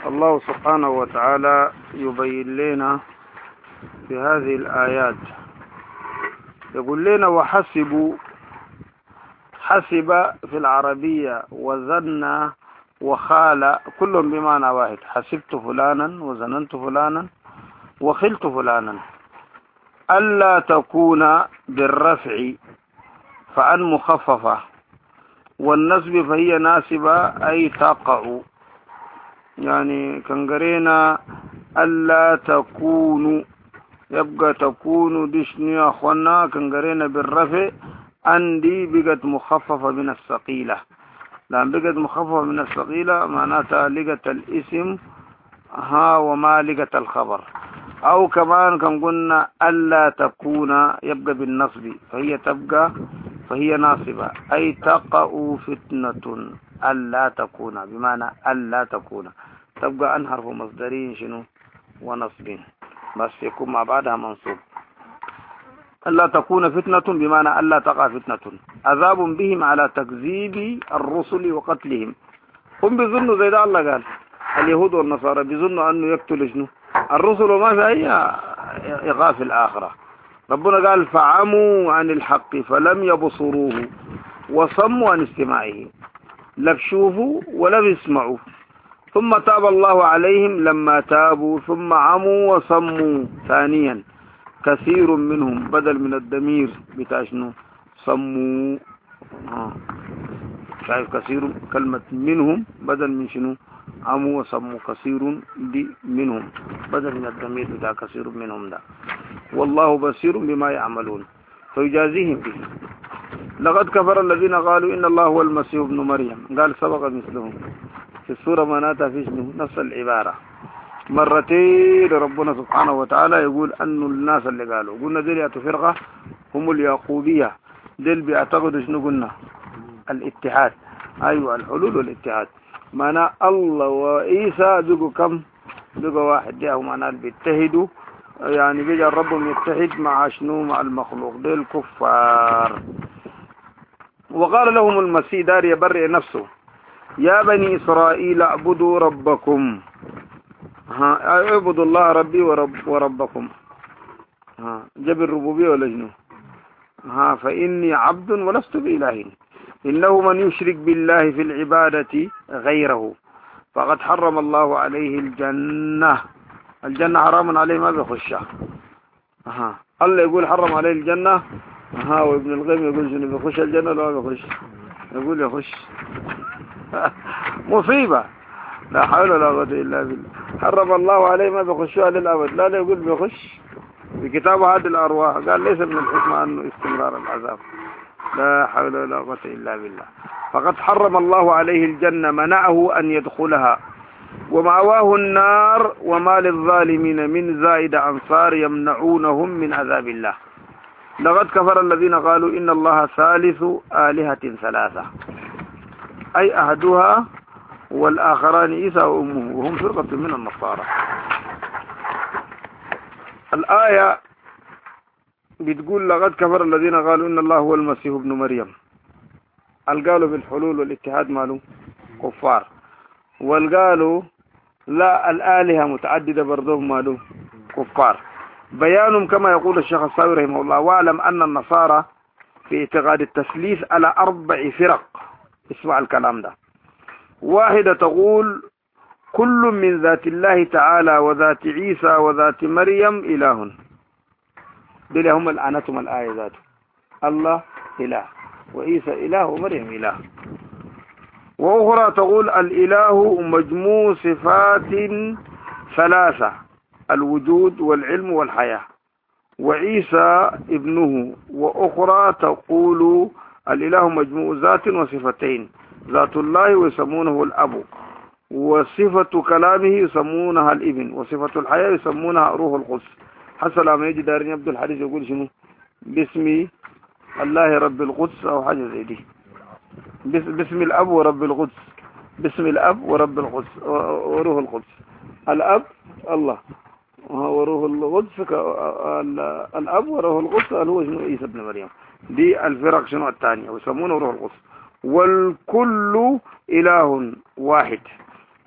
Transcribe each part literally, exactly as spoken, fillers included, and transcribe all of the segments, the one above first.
الله سبحانه وتعالى يبين لنا في هذه الآيات، يقول لنا وحسبوا، حسب في العربية وزن وخال كلهم بمعنى واحد. حسبت فلانا وزننت فلانا وخلت فلانا. ألا تكون بالرفع فأن مخففة، والنسب فهي ناسبة أي تقع. يعني كنقرينا ألا تكون يبقى تكون دشنو يا أخوانا. كنقرينا بالرفع عندي بقت مخففة من الثقيلة، لأن بقت مخففة من الثقيلة معناتها لقت الاسم ها وما لقت الخبر. أو كمان كان قلنا ألا تكون يبقى بالنصب فهي تبقى فهي ناصبة أي تقع فتنة. ألا تكون بمعنى ألا تكون تبقى أن حرف مصدرين شنو ونصب، بس يكون مع بعدها منصوب. ألا تكون فتنة بمعنى ألا تقع فتنة. عذاب بهم على تكذيب الرسل وقتلهم. هم بيظنوا زي ده الله قال اليهود والنصارى بيظنوا أنه يقتل شنو الرسل وما في أي إغاث في الآخرة. ربنا قال فعموا عن الحق فلم يبصروه وصموا عن استماعه. لا بشوفوا ولا بيسمعوا. ثم تاب الله عليهم لما تابوا ثم عموا وصموا ثانيا. كثير منهم بدل من الضمير بتاع شنو صموا. آه. شايف كثير كلمة منهم بدل من شنو عموا وصموا. كثير دي منهم بدل من الضمير بتاع كثير منهم ده. والله بصير بما يعملون فيجازيهم به. لقد كفر الذين قالوا إن الله هو المسيح ابن مريم. قال سبق مثلهم في السورة مناتها في شنو نفس العبارة مرتين. ربنا سبحانه وتعالى يقول أن الناس اللي قالوا قلنا ديل يتفرقة هم اليعقوبية. ديل بيعتقدوا شنو قلنا الاتحاد. أيوة الحلول والاتحاد. معنى الله وعيسى بيقوا كم بيقوا واحد. ديهم معنى بيتحدوا يعني بيجي ربهم يتحد مع شنو مع المخلوق. ديل كفار. وقال لهم المسيح دار يبرئ نفسه يا بني إسرائيل اعبدوا ربكم. ها اعبدوا الله ربي ورب وربكم. ها جاب الربوبية ولا شنو؟ ها فإني عبد ولست بإله. إنه من يشرك بالله في العبادة غيره فقد حرم الله عليه الجنة. الجنة حرام عليه ما بيخشها. ها الله يقول حرم عليه الجنة. ها وابن القيم يقول شنو بيخش الجنة ولا ما بيخش؟ يقول يخش. مصيبة. لا حول ولا قوة إلا بالله. حرم الله عليه ما بيخشوها للأبد. لا لا يقول بيخش بكتابه هذه الأرواح. قال ليس من الحكمة أنه استمرار العذاب. لا حول ولا قوة إلا بالله. فقد حرم الله عليه الجنة منعه أن يدخلها ومأواه النار وما للظالمين من زائد أنصار يمنعونهم من عذاب الله. لقد كفر الذين قالوا إن الله ثالث آلهة ثلاثة أي أحدها والآخران عيسى وأمه وهم فرقة من النصارى. الآية بتقول لقد كفر الذين قالوا إن الله هو المسيح ابن مريم. القالوا بالحلول والاتحاد مالو كفار، والقالوا لا الآلهة متعددة برضهم مالو كفار. بيانهم كما يقول الشيخ الصاوي رحمه الله واعلم أن النصارى في اعتقاد التثليث على أربع فرق. اسمع الكلام ده. واحدة تقول كل من ذات الله تعالى وذات عيسى وذات مريم إله. دول هم الآنتم الآية ذاته. الله إله وعيسى إله ومريم إله. وأخرى تقول الإله مجموع صفات ثلاثة الوجود والعلم والحياة وعيسى ابنه. وأخرى تقول الإله مجموع ذات وصفتين ذات الله ويسمونه الأب وصفة كلامه يسمونها الابن وصفة الحياة يسمونها روح القدس. حسن لما يجي دارين يبدو الحديث يقول شنو باسم الله رب القدس أو حاجة زي دي. باسم الأب ورب القدس. باسم الأب ورب القدس وروح القدس. الأب الله وروح القدس. الأب وروح القدس هو شنو عيسى ابن مريم. دي الفرق شنو الثانية ويسمونه روح القدس. والكل إله واحد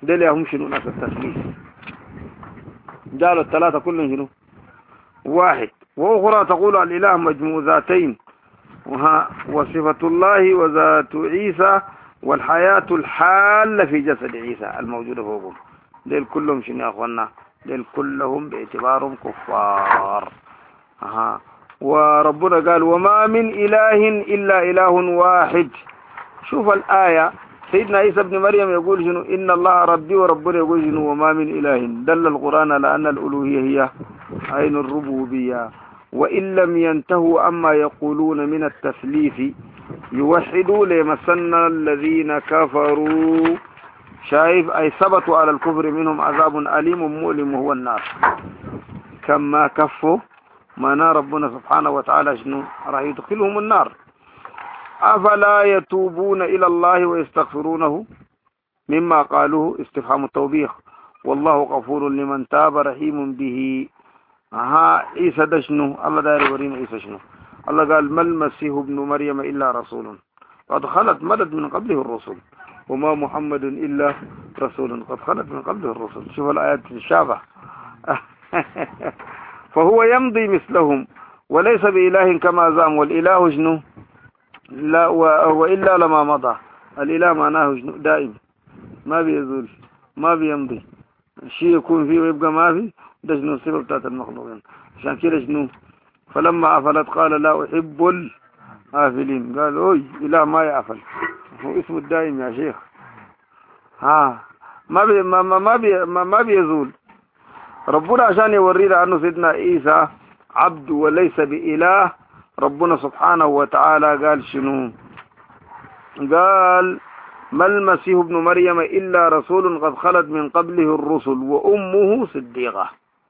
ديل يا هم شنو ناس التثليث قالوا الثلاثة كلهم شنو واحد. وأخرى تقول الإله مجموع ذاتين وها وصفة الله وذات عيسى والحياة الحالة في جسد عيسى الموجودة فوقهم. ديل كلهم شنو يا أخوانا؟ ديل كلهم باعتبارهم كفار. ها وربنا قال وما من إله إلا إله واحد. شوف الآية سيدنا عيسى ابن مريم يقول شنو إن الله ربي وربنا يقول شنو وما من إله. دل القرآن على أن الألوهية هي عين الربوبية. وإن لم ينتهوا أما يقولون من التثليث يوحدوا ليمسن الذين كفروا. شايف أي ثبتوا على الكفر منهم عذاب أليم مؤلم وهو النار. كما كفوا ما ربنا سبحانه وتعالى شنو راح يدخلهم النار. أفلا يتوبون إلى الله ويستغفرونه مما قالوه استفهام التوبيخ. والله غفور لمن تاب رحيم به. ها عيسى ده شنو الله داير يورينا عيسى شنو. الله قال ما المسيح ابن مريم إلا رسول قد خلت مدد من قبله الرسل وما محمد إلا رسول قد خلت من قبله الرسل. شوف الآيات الشابة. فهو يمضي مثلهم وليس بإله كما زعم. والإله شنو لا وإلا لما مضى. الإله معناه شنو دائم ما بيزول ما بيمضي. شيء يكون فيه ويبقى ما فيه ده شنو الصفة بتاعت المخلوقين. عشان كده شنو فلما أفلت قال لا أحب الآفلين. قال أوي إله ما يأفل هو اسمه الدائم يا شيخ. ها ما بي ما ما بي ما, ما بيزول. ربنا عشان يورينا أنه سيدنا عيسى عبد وليس بإله. ربنا سبحانه وتعالى قال شنو قال ما المسيح ابن مريم إلا رسول قد خلت من قبله الرسل وأمه صديقة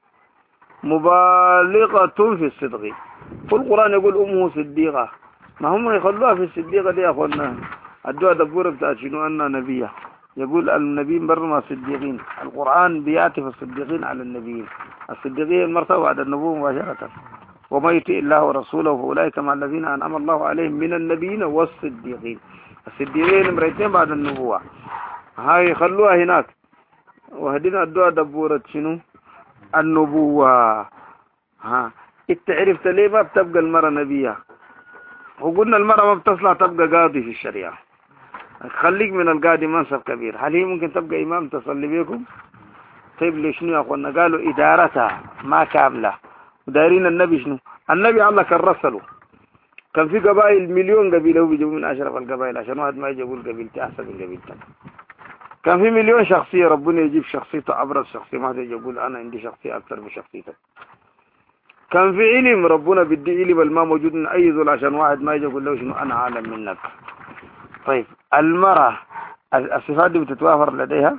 مبالغة في الصدق. في القرآن يقول أمه صديقة. ما هم يخلوها في الصديقة دي يا أخوانا. الدعاء دبورة بتاعت شنو أنها نبية. يقول النبي برما صديقين. القرآن بيعطف الصديقين على النبيين. الصديقين مرتبة بعد النبوة مباشرة. وما يطع الله ورسوله فأولئك مع الذين أنعم الله عليهم من النبيين والصديقين. الصديقين مرتين بعد النبوة. هاي خلوها هناك. وهدينا الدعاء دبورة شنو النبوة. ها انت عرفت ليه ما بتبقى المرأة نبية. وقلنا المرأة ما بتصلح تبقى قاضي في الشريعة. خليك من القاضي منصب كبير. هل هي ممكن تبقى إمام تصلي بيكم؟ طيب ليش شنو يا أخوانا قالوا إدارتها ما كاملة. ودارين النبي شنو النبي الله كان رسله. كان في قبائل مليون قبيلة هو بيجيبوا من أشرف القبائل عشان واحد ما يجي يقول قبيلتي أحسن من قبيلتك. كان في مليون شخصية ربنا يجيب شخصيته أبرز شخصية ما يجي يقول أنا عندي شخصية أكثر من شخصيتك. كان في علم ربنا بدي علم الما موجود من أي ذول عشان واحد ما يجي يقول له شنو أنا عالم منك. طيب المرأة الصفات دي بتتوافر لديها.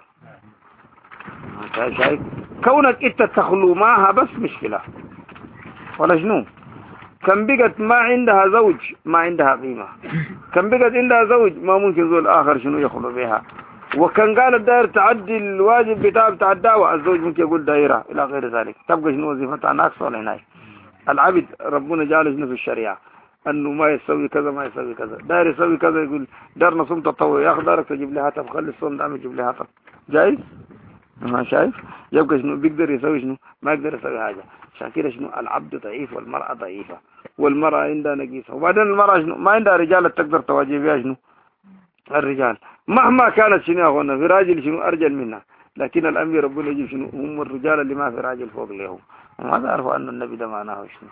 شايف كونك انت تخلو معها بس مشكلة ولا شنو. كم بقت ما عندها زوج ما عندها قيمة. كم بقت عندها زوج ما ممكن زول آخر شنو يخلو بها. وكان قال الدائر تعدي الواجب بتاع بتاع الدعوة الزوج ممكن يقول دائرة إلى غير ذلك. تبقى شنو وظيفتها ناقصة ولا هناك. العبد ربنا جعله شنو في الشريعة أنه ما يسوي كذا ما يسوي كذا. داير يسوي كذا يقول دار نصوم تطوع يا أخي دارك تجيب لي هاتف خلي الصوم دام يجيب لي هاتف جايز. ما شايف يبقى شنو بيقدر يسوي شنو ما يقدر يسوي حاجة. عشان كده شنو العبد ضعيف والمرأة ضعيفة والمرأة عندها نقيصة. وبعدين المرأة شنو ما عندها رجال تقدر تواجه بها شنو الرجال مهما كانت شنو يا اخوانا في راجل شنو ارجل منها. لكن الامر ربنا يجيب شنو هم الرجال اللي ما في راجل فوق لهم. وما عرفوا ان النبي ده معناه شنو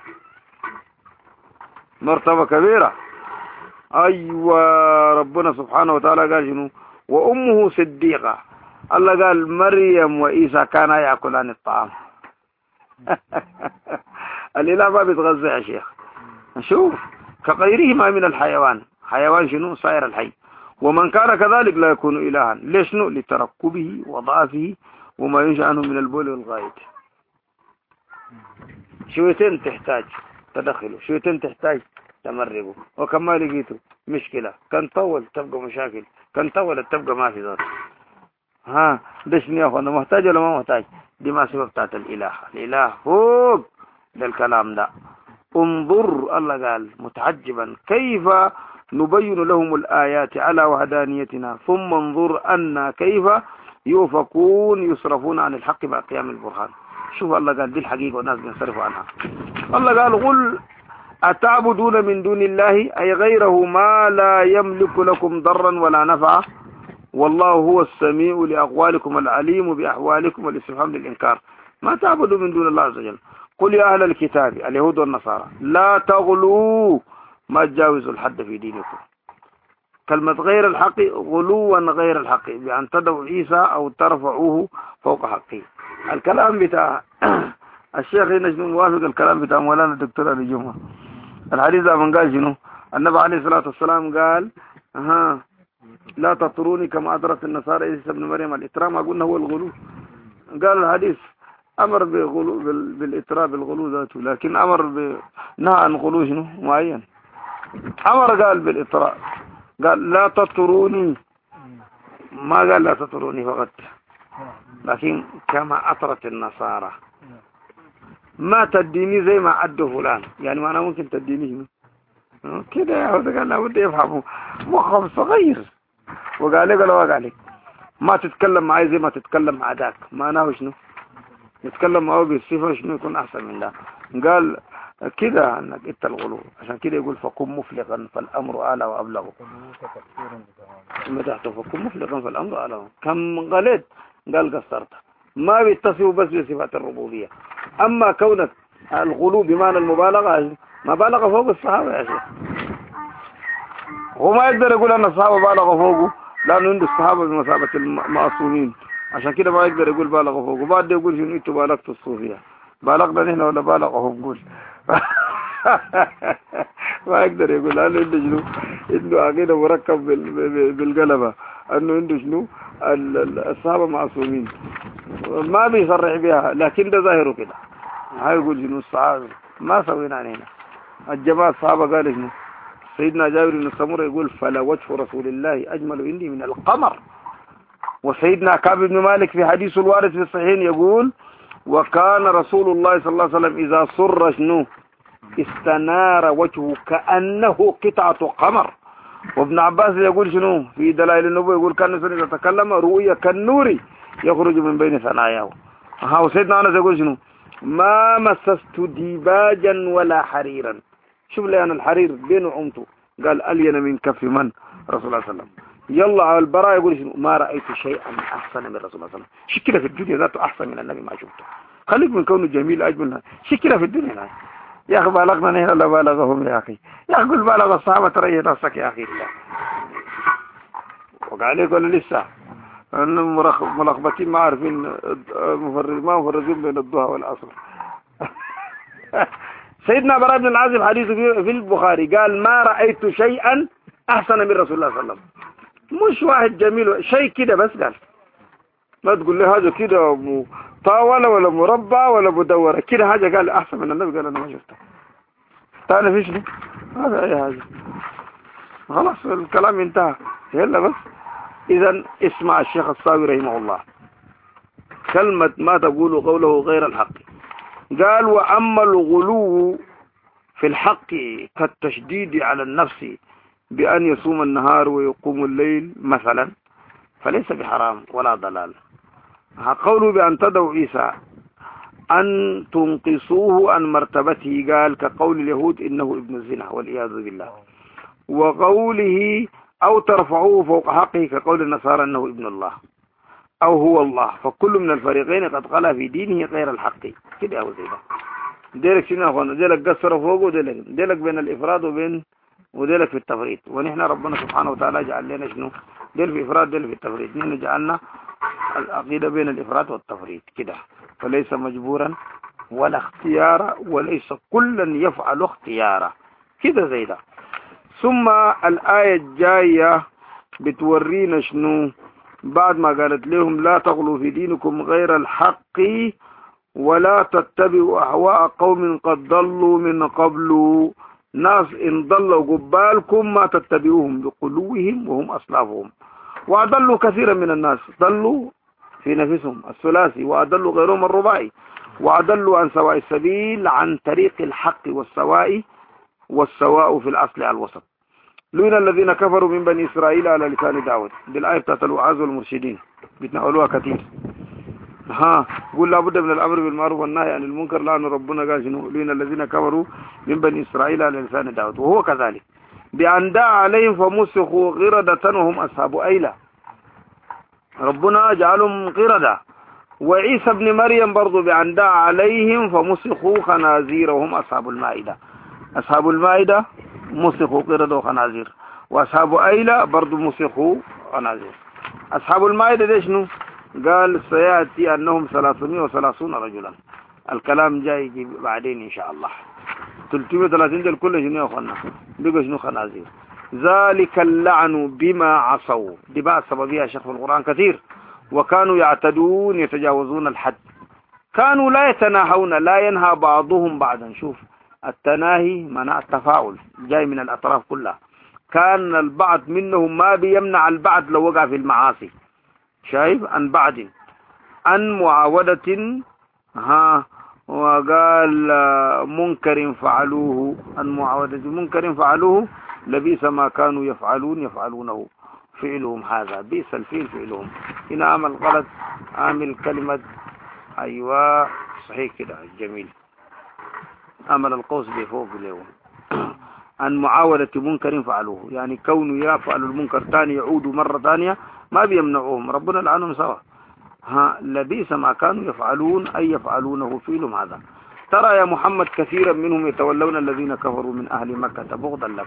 مرتبة كبيرة. ايوه ربنا سبحانه وتعالى قال شنو وامه صديقة. الله قال مريم وعيسى كانا ياكلان الطعام. الاله ما بيتغذى يا شيخ. شوف كغيرهما من الحيوان. حيوان شنو صاير الحي. ومن كان كذلك لا يكون إلها. ليش شنو لتركبه وضعفه وما ينشأ عنه من البول والغائط. شويتين تحتاج تدخله شويتين تحتاج تمرقه. وكما لقيته مشكلة كان طول تبقى مشاكل كان طول تبقى ما في ذات. ها ده شنو يا اخوانا محتاج ولا ما محتاج. دي ما سبب بتاعت الإله. الإله فوق ده الكلام ده. انظر الله قال متعجبا كيف نبين لهم الآيات على وحدانيتنا ثم انظر أن كيف يوفقون يصرفون عن الحق مع قيام البرهان. شوف الله قال دي الحقيقة والناس بينصرفوا عنها. الله قال قل أتعبدون من دون الله أي غيره ما لا يملك لكم ضرا ولا نفعا والله هو السميع لأقوالكم العليم بأحوالكم والاستفهام للإنكار. ما تعبدوا من دون الله عز وجل. قل يا أهل الكتاب اليهود والنصارى لا تغلوا ما تجاوزوا الحد في دينكم. كلمة غير الحق غلوا غير الحق بأن تدعوا عيسى أو ترفعوه فوق حقه. الكلام بتاع الشيخ نجم موافق الكلام بتاع مولانا الدكتور علي جمعة. الحديث ده من قال شنو؟ النبي عليه الصلاة والسلام قال ها لا تطروني كما أطرت النصارى عيسى ابن مريم. الإطراء ما قلنا هو الغلو. قال الحديث أمر بغلو بالإطراء بالغلو ذاته، لكن أمر بنهى عن غلو شنو معين. أمر قال بالإطراء، قال لا تطروني، ما قال لا تطروني فقط، لكن كما أطرت النصارى. ما تديني زي ما عده فلان، يعني ما أنا ممكن تديني شنو كده يا هذا. قال لابد يفهموا مخهم صغير. وقال لي قال قال لي ما تتكلم معي زي ما تتكلم مع ذاك، معناه شنو؟ نتكلم معه بالصفة شنو يكون أحسن من ده. قال كده انك انت الغلو، عشان كده يقول فكن مفلقا فالامر اعلى وابلغ. مدحته فكن مفلقا فالامر اعلى. كم غلط قال قصرت. ما بيتصفوا بس بصفات الربوبيه. اما كونك الغلو بمعنى المبالغه، مبالغه فوق الصحابه يا شيخ. هو ما يقدر يقول ان الصحابه بالغوا فوقه لانه عنده الصحابه بمثابه المعصومين، عشان كده ما يقدر يقول بالغوا فوقه. بعد يقول شنو انتوا بالغتوا الصوفيه. بالغنا نحن ولا بالغهم؟ قول ما يقدر يقول. لانه عنده شنو؟ عنده عقيده مركب بالقلبه انه عنده شنو الصحابه معصومين، ما بيصرح بها، لكن ده ظاهره كده. هاي يقول شنو الصحابه ما سوينا علينا. الجماعه الصحابه قال شنو؟ سيدنا جابر بن سمره يقول فلا وجه رسول الله اجمل عندي من القمر. وسيدنا كعب بن مالك في حديث الوارث في الصحيحين يقول وكان رسول الله صلى الله عليه وسلم إذا سر شنو استنار وجهه كأنه قطعة قمر. وابن عباس يقول شنو في دلائل النبوة يقول كان النبي إذا تكلم رؤيا كالنور يخرج من بين ثناياه. ها وسيدنا أنس يقول شنو ما مسست ديباجا ولا حريرا. شوف لي أنا الحرير بين عمته قال ألين من كف من رسول الله صلى الله عليه وسلم. يلا على البراء يقول شنو ما رأيت شيئا أحسن من رسول الله صلى الله عليه وسلم. شكله في الدنيا ذاته أحسن من النبي ما شفته. خليك من كونه جميل أجمل، شكله في الدنيا لا. يا أخي بالغنا نحن ولا بالغهم يا أخي؟ يا أخي قل بالغ الصحابة ترى نفسك يا أخي. وقال لك ولا لسه أنهم ملخبطين ما عارفين ما مفرزين بين الضحى والعصر. سيدنا براء بن العازب حديثه في البخاري قال ما رأيت شيئا أحسن من رسول الله صلى الله عليه وسلم. مش واحد جميل شيء كده بس، قال ما تقول لي هذا كده طاولة ولا مربع ولا مدورة كده حاجة قال أحسن من النبي. قال أنا ما شفتها. تعال فيش لي هذا أي حاجة. خلاص الكلام انتهى يلا بس. إذا اسمع الشيخ الصاوي رحمه الله كلمة ما تقول قوله غير الحق. قال وأما الغلو في الحق كالتشديد على النفس بأن يصوم النهار ويقوم الليل مثلا فليس بحرام ولا ضلال. قوله بأن تدعوا عيسى أن تنقصوه عن مرتبته قال كقول اليهود إنه ابن الزنا والعياذ بالله. وقوله أو ترفعوه فوق حقه كقول النصارى أنه ابن الله أو هو الله. فكل من الفريقين قد قال في دينه غير الحق. كده أو زي ده ديلك شنو أخوانا ديلك قصر فوق وديلك ديلك بين الإفراد وبين وديلك في التفريط. ونحن ربنا سبحانه وتعالى جعل لنا شنو ديل في إفراد ديل في التفريط. نحن جعلنا العقيدة بين الإفراد والتفريط كده. فليس مجبورا ولا اختيارا وليس كلا يفعل اختيارا كده زي ده. ثم الآية الجاية بتورينا شنو بعد ما قالت لهم لا تغلوا في دينكم غير الحق ولا تتبعوا أهواء قوم قد ضلوا من قبل. ناس إن ضلوا قبالكم ما تتبعوهم بقلوهم وهم أصلافهم. وأضلوا كثيرا من الناس ضلوا في نفسهم الثلاثي وأضلوا غيرهم الرباعي وأضلوا عن سواء السبيل عن طريق الحق والسواء والسواء في الأصل على الوسط. لوين الذين كفروا من بني إسرائيل على لسان داود بالآية بتاعت الوعاظ والمرشدين. بيتناولوها كثير. ها قول لابد من الأمر بالمعروف والنهي عن المنكر، لأن ربنا قال شنو لين الذين كفروا من بني إسرائيل على لسان داود، وهو كذلك بأن دعا عليهم فمسخوا قردة وهم أصحاب أيلة، ربنا جعلهم قردة. وعيسى ابن مريم برضو بأن دعا عليهم فمسخوا خنازير وهم أصحاب المائدة، أصحاب المائدة مسخوا قردة وخنازير، وأصحاب أيلة برضو مسخوا خنازير. أصحاب المائدة ليش نو؟ قال سيأتي أنهم ثلاثمائة وثلاثون رجلا، الكلام جاي بعدين إن شاء الله. ثلاثمائة وثلاثين دول كله شنو يا أخوانا؟ بيقوا شنو خنازير. ذلك اللعن بما عصوا، دي بقى سببيها شيخ في القرآن كثير. وكانوا يعتدون يتجاوزون الحد، كانوا لا يتناهون، لا ينهى بعضهم بعضا. شوف التناهي منع التفاعل، جاي من الأطراف كلها. كان البعض منهم ما بيمنع البعض لو وقع في المعاصي، شايف، عن بعد عن معاودة. ها وقال منكر فعلوه، عن معاودة منكر فعلوه لبئس ما كانوا يفعلون يفعلونه فعلهم هذا، بئس الفعل فعلهم. هنا عمل غلط، عامل كلمة أيوة صحيح كده جميل، عمل القوس بفوق له. عن معاودة منكر فعلوه، يعني كونه يفعل المنكر ثاني يعود مرة ثانية ما بيمنعوهم، ربنا لعنهم سوا. ها لبئس ما كانوا يفعلون أي يفعلونه فعلهم هذا. ترى يا محمد كثيرا منهم يتولون الذين كفروا من أهل مكة بغضا لك.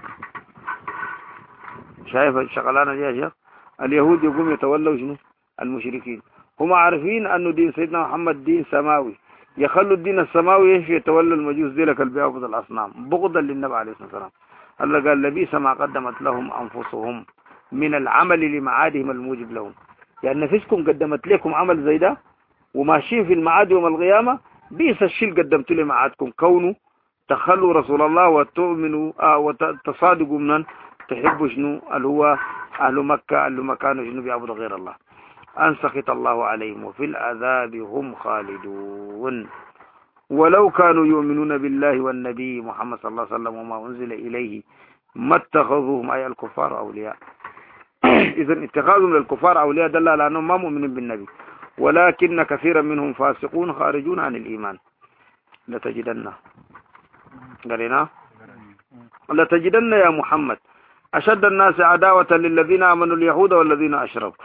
شايف الشغلانة دي يا شيخ؟ اليهود يقوم يتولوا شنو؟ المشركين. هم عارفين أنه دين سيدنا محمد دين سماوي، يخلوا الدين السماوي ايش يتولوا المجوس دي لك البيعبد الأصنام بغضا للنبي عليه الصلاة والسلام. الله قال لبئس ما قدمت لهم أنفسهم من العمل لمعادهم الموجب لهم، يعني نفسكم قدمت لكم عمل زي ده وماشيين في المعاد يوم القيامة، بئس الشيء قدمت لي معادكم، كونوا تخلوا رسول الله وتؤمنوا آه وتصادقوا من تحبوا شنو اللي هو أهل مكة اللي ما كانوا شنو بيعبدوا غير الله. أن سخط الله عليهم وفي العذاب هم خالدون. ولو كانوا يؤمنون بالله والنبي محمد صلى الله عليه وسلم وما أنزل إليه ما اتخذوهم أي الكفار أولياء. إذن اتخاذهم للكفار أولياء دل على أنهم ما مؤمنين بالنبي، ولكن كثيرا منهم فاسقون خارجون عن الإيمان. لتجدن قرينا لتجدن يا محمد أشد الناس عداوة للذين آمنوا اليهود والذين أشركوا.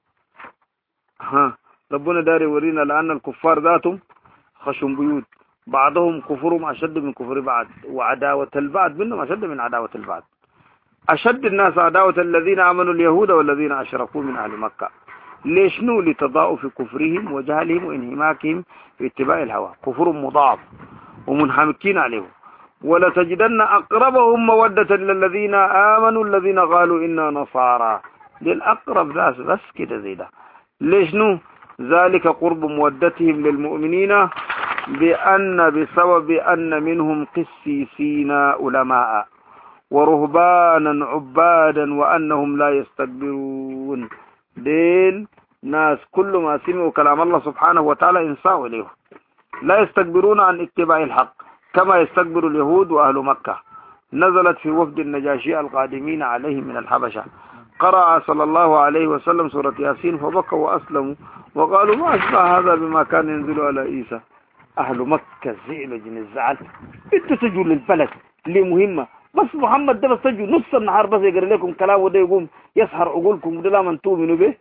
ها ربنا داري ورينا لأن الكفار ذاتهم خشم بيوت، بعضهم كفرهم أشد من كفر بعض، وعداوة البعض منهم أشد من عداوة البعض. أشد الناس عداوة الذين آمنوا اليهود والذين أشركوا من أهل مكة. ليش نو؟ لتضاؤف كفرهم وجهلهم وانهماكهم في اتباع الهوى، كفر مضاعف ومنحمكين عليه. ولتجدن أقربهم مودة للذين آمنوا الذين قالوا إنا نصارى، للأقرب ناس بس كده زي ده. ليش نو؟ ذلك قرب مودتهم للمؤمنين بأن بسبب أن منهم قسيسين علماء ورهبانا عبادا وأنهم لا يستكبرون. ديل ناس كل ما سمعوا كلام الله سبحانه وتعالى انصاعوا إليه، لا يستكبرون عن اتباع الحق كما يستكبر اليهود وأهل مكة. نزلت في وفد النجاشي القادمين عليهم من الحبشة، قرأ صلى الله عليه وسلم سورة ياسين فبكوا وأسلموا وقالوا ما أشبه هذا بما كان ينزل على عيسى. أهل مكة زعلوا جن الزعل، انتوا تجوا للبلد ليه مهمة، بس محمد ده بس تجوا نص النهار بس يقرأ لكم كلام وده يقوم يسحر عقولكم وده لا من تؤمنوا به.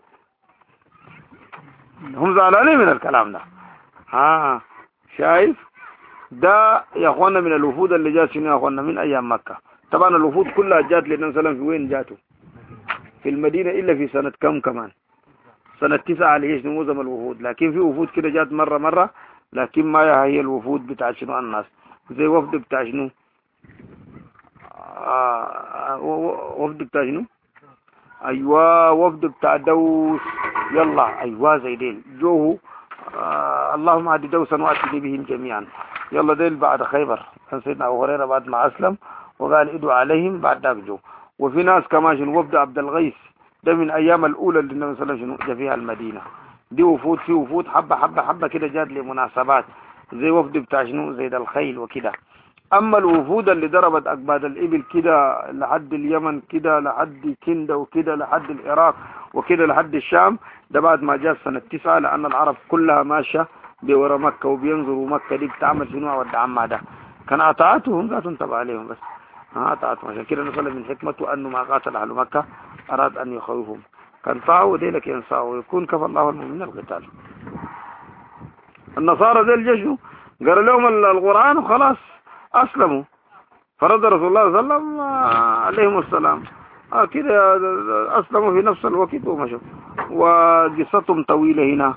هم زعلانين من الكلام ده. ها شايف ده يا اخوانا من الوفود اللي جات شنو يا اخوانا من ايام مكة. طبعا الوفود كلها جات للنبي صلى الله عليه وسلم في وين جاتوا؟ في المدينة، إلا في سنة كم كمان؟ سنة تسعة على ايش معظم الوفود، لكن في وفود كده جات مرة مرة، لكن ما هي الوفود بتاع شنو الناس زي وفد بتاع شنو آه وفد بتاع شنو ايوه وفد بتاع دوس، يلا ايوه زي ديل جوه آه اللهم هدي دوسا واتني بهم جميعا. يلا ديل بعد خيبر كان سيدنا ابو هريره بعد ما اسلم وقال ادعوا عليهم بعد ذاك جو. وفي ناس كمان شنو وفد عبد الغيث ده من ايام الاولى اللي النبي صلى الله عليه وسلم جاء فيها المدينه. دي وفود في وفود حبه حبه حبه كده جات لمناسبات، زي وفد بتاع شنو زي ده الخيل وكده. أما الوفود اللي ضربت أكباد الإبل كده لحد اليمن كده لحد كندا وكده لحد العراق وكده لحد الشام، ده بعد ما جاء سنة تسعة، لأن العرب كلها ماشية بورا مكة وبينظروا مكة دي بتعمل شنو والدعم ده، كان أطاعتهم ذات انتبه عليهم بس ها أطاعتهم. عشان كده نصل من حكمته أنه ما قاتل أهل مكة أراد أن يخوفهم، كان طاعوا وديلك ينصاعوا ويكون كفى الله المؤمنين القتال. النصارى ذي الجيش قرأ لهم القرآن وخلاص أسلموا، فرد رسول الله صلى الله عليه وسلم عليهم السلام آه كده أسلموا في نفس الوقت ومشوا. وقصتهم طويلة هنا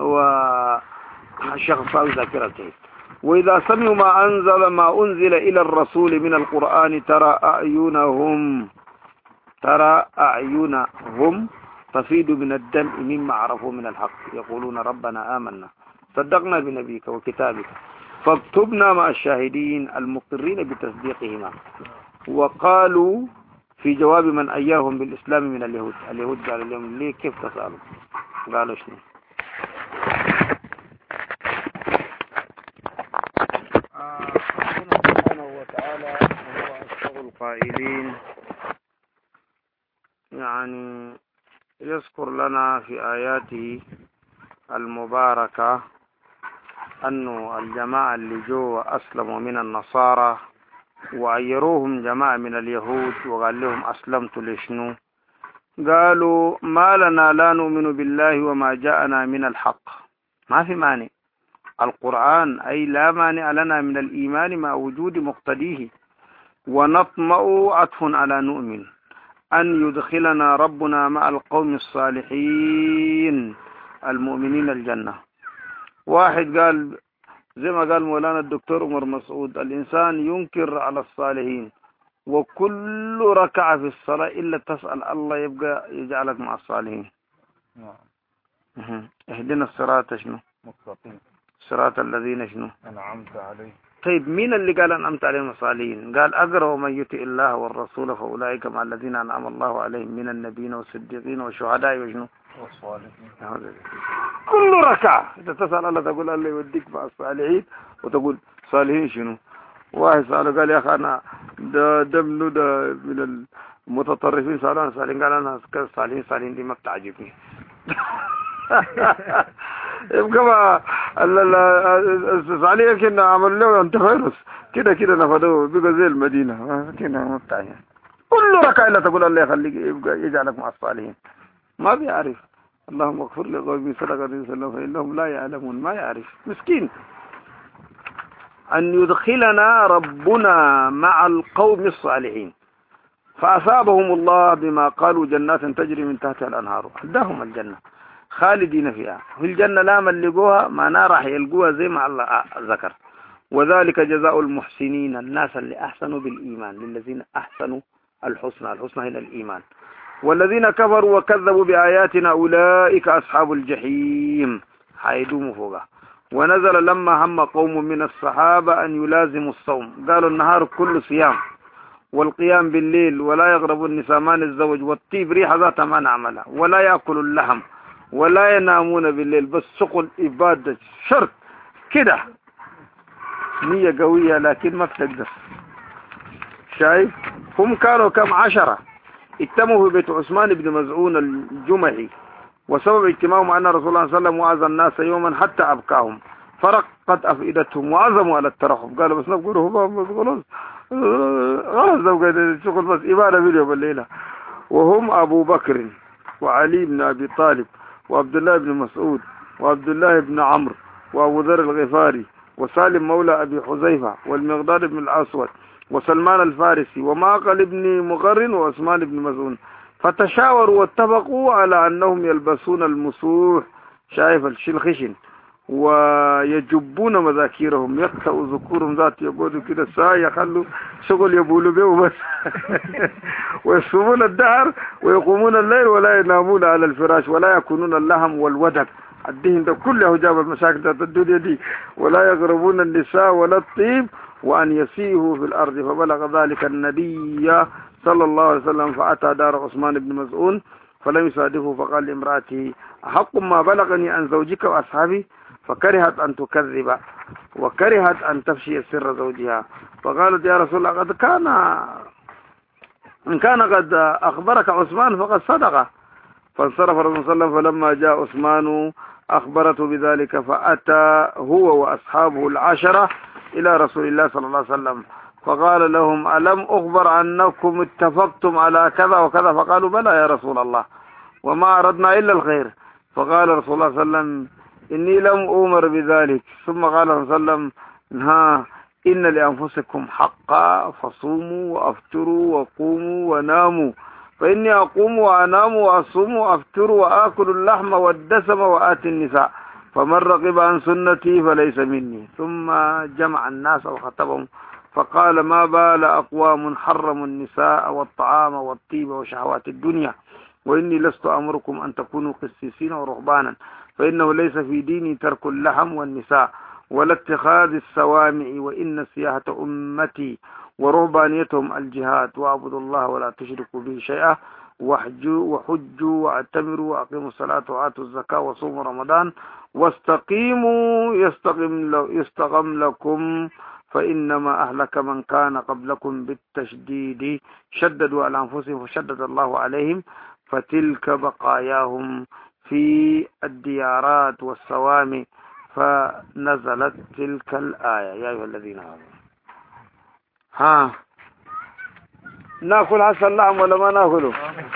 والشيخ صاوي ذاكرته. وإذا سمعوا ما أنزل ما أنزل إلى الرسول من القرآن ترى أعينهم ترى أعينهم تفيض من الدمع مما عرفوا من الحق، يقولون ربنا آمنا صدقنا بنبيك وكتابك فاكتبنا مع الشاهدين المقرين بتصديقهما. وقالوا في جواب من أياهم بالإسلام من اليهود، اليهود قالوا لهم ليه كيف تسألوا؟ قالوا شنو؟ ربنا سبحانه وتعالى هو أصدق القائلين، يعني يذكر لنا في آياته المباركة أنه الجماعة اللي جوا أسلموا من النصارى وعيروهم جماعة من اليهود وقال لهم أسلمت لشنو؟ قالوا ما لنا لا نؤمن بالله وما جاءنا من الحق. ما في مانع القرآن، أي لا مانع لنا من الإيمان مع وجود مقتديه، ونطمع عطف على نؤمن أن يدخلنا ربنا مع القوم الصالحين المؤمنين الجنة. واحد قال زي ما قال مولانا الدكتور عمر مسعود الإنسان ينكر على الصالحين، وكل ركعة في الصلاة إلا تسأل الله يبقى يجعلك مع الصالحين. نعم. اهدنا الصراط شنو؟ مستقيم. صراط الذين شنو؟ أنعمت عليهم. طيب مين اللي قال أنعمت عليهم الصالحين؟ قال أقرأ ومن يطع الله والرسول فأولئك مع الذين أنعم الله عليهم من النبيين والصديقين والشهداء وشنو؟ والصالحين. كل ركعة إذا تسأل الله تقول الله يوديك مع الصالحين، وتقول صالحين شنو؟ واحد سأله قال يا أخي أنا ده دمنو ده من المتطرفين سألوا عن الصالحين، قال أنا الصالحين صالحين دي ما بتعجبني. يبقى ما الصالحين كنا عمل له أنت فيروس كده كده نفذوه بقى زي المدينة كده ما بتعجب. كل ركعة إلا تقول الله يخليك يبقى يجعلك مع الصالحين. ما بيعرف. اللهم اغفر لقومي صدق النبي صلى الله عليه وسلم فإنهم لا يعلمون. ما يعرف مسكين. أن يدخلنا ربنا مع القوم الصالحين فأصابهم الله بما قالوا جنات تجري من تحتها الأنهار، أداهم الجنة خالدين فيها. في الجنة لا ملقوها ما راح يلقوها زي ما الله ذكر. وذلك جزاء المحسنين الناس اللي أحسنوا بالإيمان، للذين أحسنوا الحسنى، الحسنى هنا الإيمان. والذين كفروا وكذبوا بآياتنا أولئك أصحاب الجحيم حيدوم فوقها. ونزل لما هم قوم من الصحابة أن يلازموا الصوم، قالوا النهار كله صيام والقيام بالليل، ولا يغرب النساء مان الزوج، والطيب ريحة ذات ما نعملها، ولا يأكل اللحم، ولا ينامون بالليل، بس سقوا الإبادة شرط كده نية قوية لكن ما بتقدر. شايف هم كانوا كم عشرة اجتمعوا في بيت عثمان بن مزعون الجمحي، وسبب اجتماعهم أن رسول الله صلى الله عليه وسلم وعظ الناس يوما حتى أبكاهم فرقت أفئدتهم وعزموا على الترحب. قالوا بس نقولوا خلاص خلاص ده الشغل بس إبادة باليوم الليلة. وهم أبو بكر وعلي بن أبي طالب وعبد الله بن مسعود وعبد الله بن عمرو وأبو ذر الغفاري وسالم مولى أبي حذيفة والمقداد بن الأسود وسلمان الفارسي ومعقل بن مقرن وعثمان بن مزعون. فتشاوروا واتفقوا على أنهم يلبسون المسوح، شايف الشلخشن، ويجبون مذاكيرهم، يقطعوا ذكورهم ذات يقودوا كده ساعة يخلوا شغل يبولوا به بس. ويصومون الدهر ويقومون الليل ولا ينامون على الفراش ولا يكونون اللحم والودك. الدين ده كله جاب المشاكل ذات الدنيا دي. ولا يقربون النساء ولا الطيب وأن يسيهوا في الأرض. فبلغ ذلك النبي صلى الله عليه وسلم فأتى دار عثمان بن مزعون فلم يصادفه، فقال لامرأته أحق ما بلغني عن زوجك وأصحابي؟ فكرهت أن تكذب وكرهت أن تفشي سر زوجها، فقالت يا رسول الله قد كان إن كان قد أخبرك عثمان فقد صدق. فانصرف الرسول صلى الله عليه وسلم، فلما جاء عثمان أخبرته بذلك، فأتى هو وأصحابه العشرة إلى رسول الله صلى الله عليه وسلم فقال لهم ألم أخبر أنكم اتفقتم على كذا وكذا؟ فقالوا بلى يا رسول الله وما أردنا إلا الخير. فقال رسول الله صلى الله عليه وسلم إني لم أؤمر بذلك. ثم قال صلى الله عليه وسلم ها إن لأنفسكم حقا فصوموا وأفطروا وقوموا وناموا، فإني أقوم وأنام وأصوم وأفطر وآكل اللحم والدسم وآتي النساء، فمن رغب عن سنتي فليس مني. ثم جمع الناس وخطبهم فقال ما بال أقوام حرموا النساء والطعام والطيب وشهوات الدنيا، وإني لست أمركم أن تكونوا قسيسين ورهبانا، فإنه ليس في ديني ترك اللحم والنساء ولا اتخاذ السوامع، وإن سياحة أمتي ورهبانيتهم الجهاد، واعبدوا الله ولا تشركوا به شيئا، وحجوا وحجوا واعتمروا وأقيموا الصلاة وآتوا الزكاة وصوموا رمضان واستقيموا يستقم, يستقم لكم، فإنما أهلك من كان قبلكم بالتشديد شددوا على أنفسهم فشدد الله عليهم، فتلك بقاياهم في الديارات والصوامع. فنزلت تلك الآية يا أيها الذين آمنوا. ها ناكل حسن اللحم ولا ما ناكله؟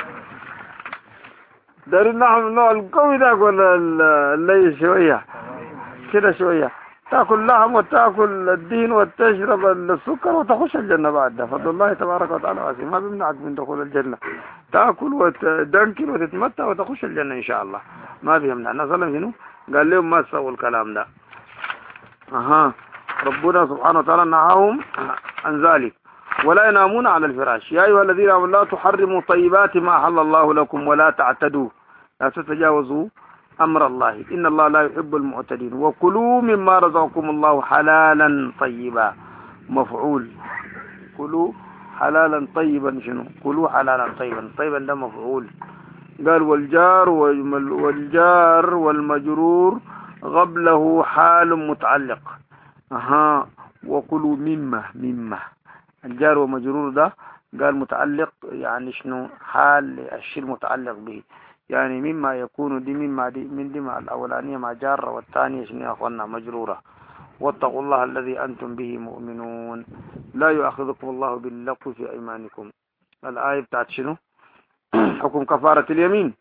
دار اللحم النوع القوي ذاك ولا اللي شوية كده شوية؟ تاكل لحم وتاكل الدين وتشرب السكر وتخش الجنة بعد ده، فضل الله تبارك وتعالى واسع ما بيمنعك من دخول الجنة. تاكل وتدنكل وتتمتع وتخش الجنة ان شاء الله، ما بيمنع. الناس صلى الله قال لهم ما تسووا الكلام ده. اها ربنا سبحانه وتعالى نهاهم عن ذلك. ولا ينامون على الفراش. يا ايها الذين امنوا لا تحرموا طيبات ما احل الله لكم ولا تعتدوا، لا تتجاوزوا أمر الله إن الله لا يحب المعتدين. وكلوا مما رزقكم الله حلالا طيبا، مفعول. كلوا حلالا طيبا، شنو كلوا حلالا طيبا؟ طيبا ده مفعول. قال والجار والجار والمجرور قبله حال متعلق. أها وكلوا مما مما الجار ومجرور ده قال متعلق، يعني شنو حال الشيء المتعلق به، يعني مما يكون دي مما دي من دي مع الأولانية مع جارة والثانية شنو يا أخوانا مجرورة. واتقوا الله الذي أنتم به مؤمنون لا يؤاخذكم الله باللغو في أيمانكم. الآية بتاعت شنو حكم كفارة اليمين.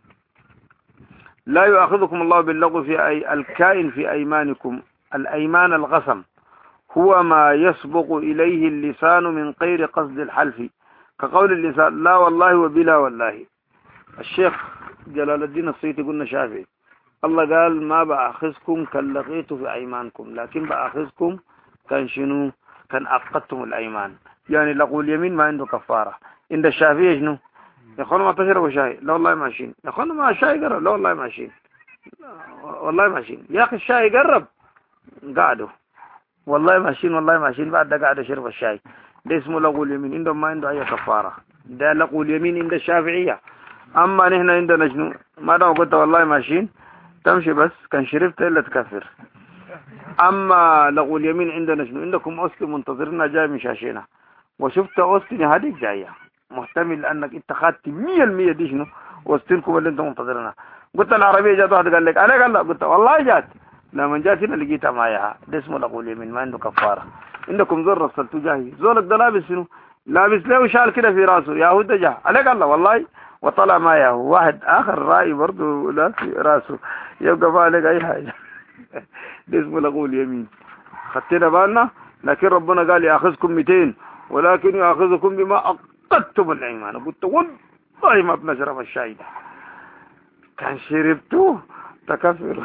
لا يؤاخذكم الله باللغو في أي الكائن في أيمانكم. الأيمان الغصم هو ما يسبق إليه اللسان من غير قصد الحلف، كقول اللسان لا والله وبلا والله. الشيخ جلال الدين السيوطي قلنا شافعي الله قال ما بأخذكم كان لقيت في أيمانكم، لكن بأخذكم كان شنو كان أفقدتم الأيمان، يعني لقوا اليمين ما عنده كفارة. عند الشافعي شنو يا أخوانا ما تشربوا شاي؟ لا والله ماشيين. يا أخوانا ما شاي قرب؟ لا والله ماشيين. والله ماشيين. يا أخي الشاي قرب؟ قعدوا والله ماشيين والله ماشيين. بعد ده قاعد يشرب الشاي. ده اسمه لقوا اليمين، عندهم ما عنده أي كفارة. ده لقوا اليمين عند الشافعية. أما نحن عندنا شنو ما دام قلت والله ماشيين تمشي بس كان شربت إلا تكفر. أما لغو اليمين عندنا شنو عندكم أوستي منتظرنا جاي من شاشينا وشفت أوستي هذيك جاية محتمل أنك أنت خدت مية المية دي شنو أوستينكم اللي أنت منتظرنا. قلت العربية جات واحد قال لك أنا قال لا قلت والله جات. لما جات هنا لقيتها معايا. ده اسمه لغو اليمين ما عنده كفارة. عندكم زول رسلتو جاي زولك ده لابس شنو لابس له شال كده في راسه يهود ده جا عليك الله والله وطلع معايا واحد آخر رأي برضه لا في راسه يبقى ما عليك أي حاجة. ده اسمه لغو اليمين. خدتنا بالنا. لكن ربنا قال يأخذكم مئتين ولكن يأخذكم بما أقدتم الأيمان. قلت والله ما بنشرب الشاي ده كان شربتوه تكفر.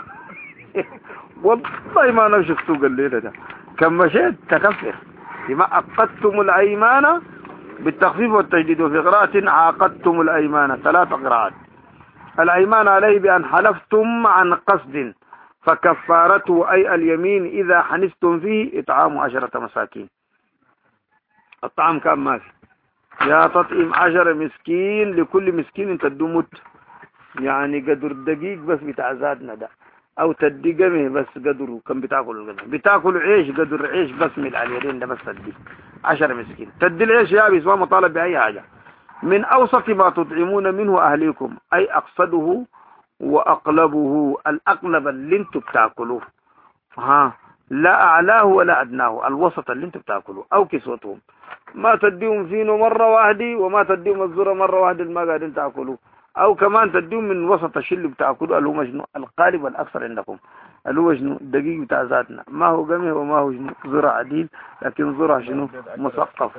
والله ما نمشي السوق الليلة ده كان مشيت تكفر بما أقدتم الأيمان بالتخفيف والتجديد. وفي قراءة عاقدتم الأيمان ثلاث قراءات. الأيمان عليه بأن حلفتم عن قصد فكفارته أي اليمين إذا حنفتم فيه إطعام عشرة مساكين. الطعام كان ماشي يا تطعيم عشرة مسكين لكل مسكين انت تدمت، يعني قدر الدقيق بس بتاع زادنا ده أو تدي قمه بس قدره كم بتاكل القمه، بتاكل عيش قدر عيش بس من على اليدين ده بس تدي عشرة مسكين. تدي العيش يابس ما مطالب بأي حاجة. من أوسط ما تطعمون منه أهليكم أي أقصده وأقلبه، الأقلب اللي انتم بتاكلوه، ها لا أعلاه ولا أدناه، الوسط اللي انتم بتاكلوه. أو كسوتهم، ما تديهم فينه مرة واحدة وما تديهم الذرة مرة واحدة ما قاعدين تاكلوه. أو كمان تديهم من وسط الشيء اللي بتاكلوه اللي هو شنو القالب الأكثر عندكم اللي هو شنو الدقيق بتاع ذاتنا، ما هو قمه وما هو شنو ذرة عديد، لكن ذرة شنو مثقف.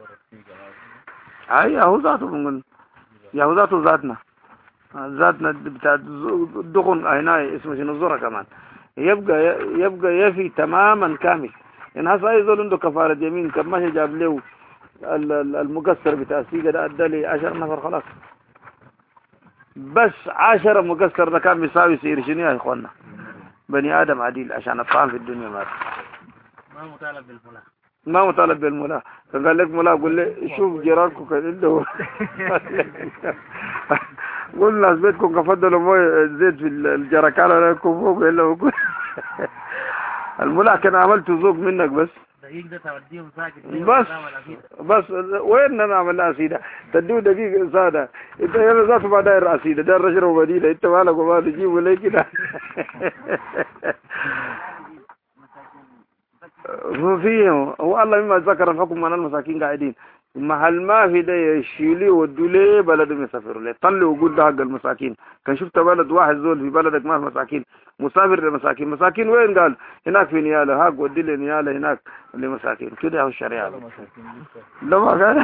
أي هو ذاته بنقول يا هو ذاته ذاتنا ذاتنا بتاع الدخن هنا اسمه شنو الذرة كمان، يبقى يبقى يفي تماما كامل. يعني هسه أي زول عنده كفارة يمين كم ماشي جاب له المقصر بتاع السيجا ده أدى لي عشر نفر خلاص. بس عشرة مقصر ده كان بيساوي سير شنو يا إخوانا؟ بني آدم عديل عشان الطعام في الدنيا ما ما مطالب بالملاء، ما مطالب بالملاء. قال لك ملاء قول لي شوف جيرانكم كان عنده قول الناس بيتكم كفضلوا مويه زيت في الجركان ولا يكون فوق الا وقول الملاء كان عملت ذوق منك بس دقيق ده توديهم ساكت بس بس وين انا عمل لها سيده تديه دقيق ساده انت يلا ذاته ما داير اسيده داير رجل وبديله انت مالك وما تجيبه ليه كده فيه هو الله مما ذكر الحكم من المساكين قاعدين محل ما في ده يشيلي ودولي بلد يسافروا ليه طلع وجود ده حق المساكين. كان شفت بلد واحد زول في بلدك ما في مساكين مسافر لمساكين، مساكين وين؟ قال هناك في نياله، هاك ودي لي نياله هناك لمساكين كده. هو الشريعه لما قال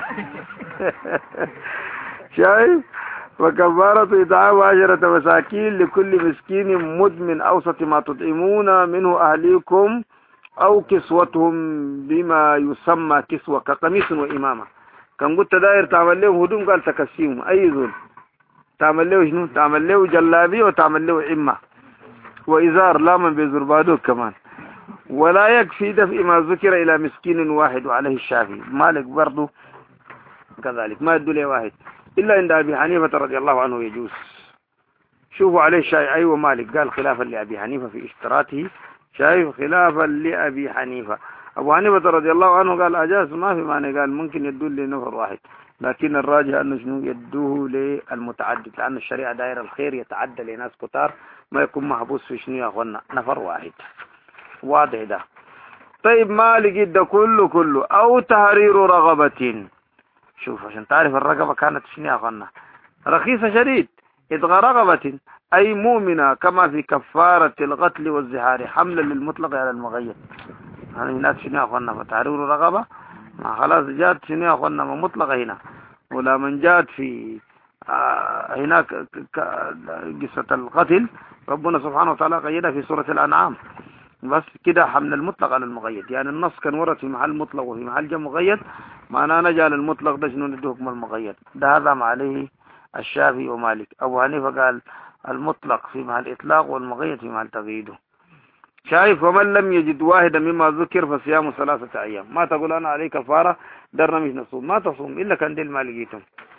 شايف فكفارة إطعام عشرة مساكين لكل مسكين مد من أوسط ما تطعمون منه أهليكم أو كسوتهم بما يسمى كسوة كقميص وإمامة. كان قلت داير تعمل له هدوم قال تكسيهم أي ذول تعمل له شنو؟ تعمل له جلابية وتعمل له عمة وإزار لا من بزربادوك كمان. ولا يكفي دفع ما ذكر إلى مسكين واحد وعليه الشافعي مالك برضو كذلك ما يدو لي واحد إلا عند أبي حنيفة رضي الله عنه يجوز. شوفوا عليه الشافعي أيوة مالك قال خلافا لأبي حنيفة في اشتراطه، شايف خلافا لأبي حنيفة. أبو حنيفة رضي الله عنه قال أجاز ما في معنى، قال ممكن يدوه لنفر واحد، لكن الراجح أنه شنو يدوه للمتعدد لأن الشريعة دائرة الخير يتعدى لناس كتار ما يكون محبوس في شنو يا أخوانا نفر واحد. واضح ده. طيب ما لقيت ده كله كله أو تحرير رغبة. شوف عشان تعرف الرغبة كانت شنو يا أخوانا رخيصة شديد. إدغى رغبة أي مؤمنة كما في كفارة القتل والزهار حملا للمطلق على المغير. هذا هناك شنو يا أخوانا فتحرير رغبة ما خلاص جاءت شنو يا أخوانا مطلقة هنا. ولا من جاءت في آه هناك قصة القتل ربنا سبحانه وتعالى قيدها في سورة الأنعام بس كده حمل المطلق على المغيد. يعني النص كان ورد في محل مطلق وفي محل جمع مغيد معناه نجعل المطلق ده شنو نديه حكم المغيد. ده هذا ما عليه الشافعي ومالك. أبو حنيفة قال المطلق في محل إطلاق والمغيد في محل تقييده. شايف ومن لم يجد واحدا مما ذكر فصيام ثلاثة أيام. ما تقول أنا عليه كفارة درنا مش نصوم ما تصوم إلا كان دي المالكيتهم.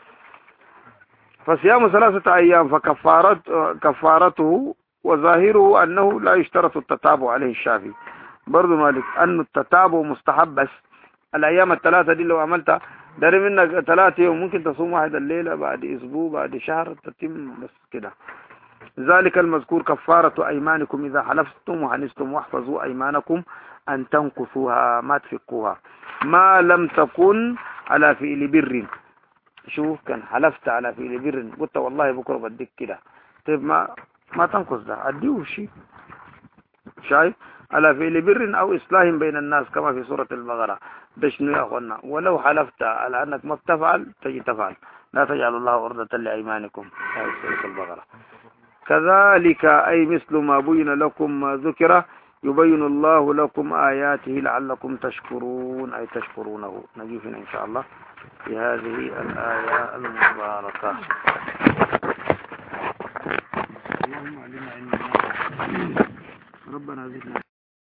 فصيام ثلاثة أيام فكفارت كفارته وظاهره أنه لا يشترط التتابع عليه الشافعي برضو مالك أن التتابع مستحب بس الأيام الثلاثة دي لو عملتها داري منك ثلاثة يوم ممكن تصوم واحد الليلة بعد أسبوع بعد شهر تتم بس كده. ذلك المذكور كفارة أيمانكم إذا حلفتم وحنستم واحفظوا أيمانكم أن تنقصوها ما تفكوها ما لم تكن على فعل بر. شوف كان حلفت على فعل بر قلت والله بكرة بديك كده طيب ما ما تنقص ده أديه شيء. شايف على فعل بر أو إصلاح بين الناس كما في سورة البقرة. ده شنو يا أخوانا ولو حلفت على أنك ما بتفعل تجي تفعل لا تجعل الله عرضة لأيمانكم هذه سورة البقرة. كذلك أي مثل ما بين لكم ما ذكر يبين الله لكم آياته لعلكم تشكرون أي تشكرونه. نجيب هنا إن شاء الله في هذه الآية المباركة. ربنا زدنا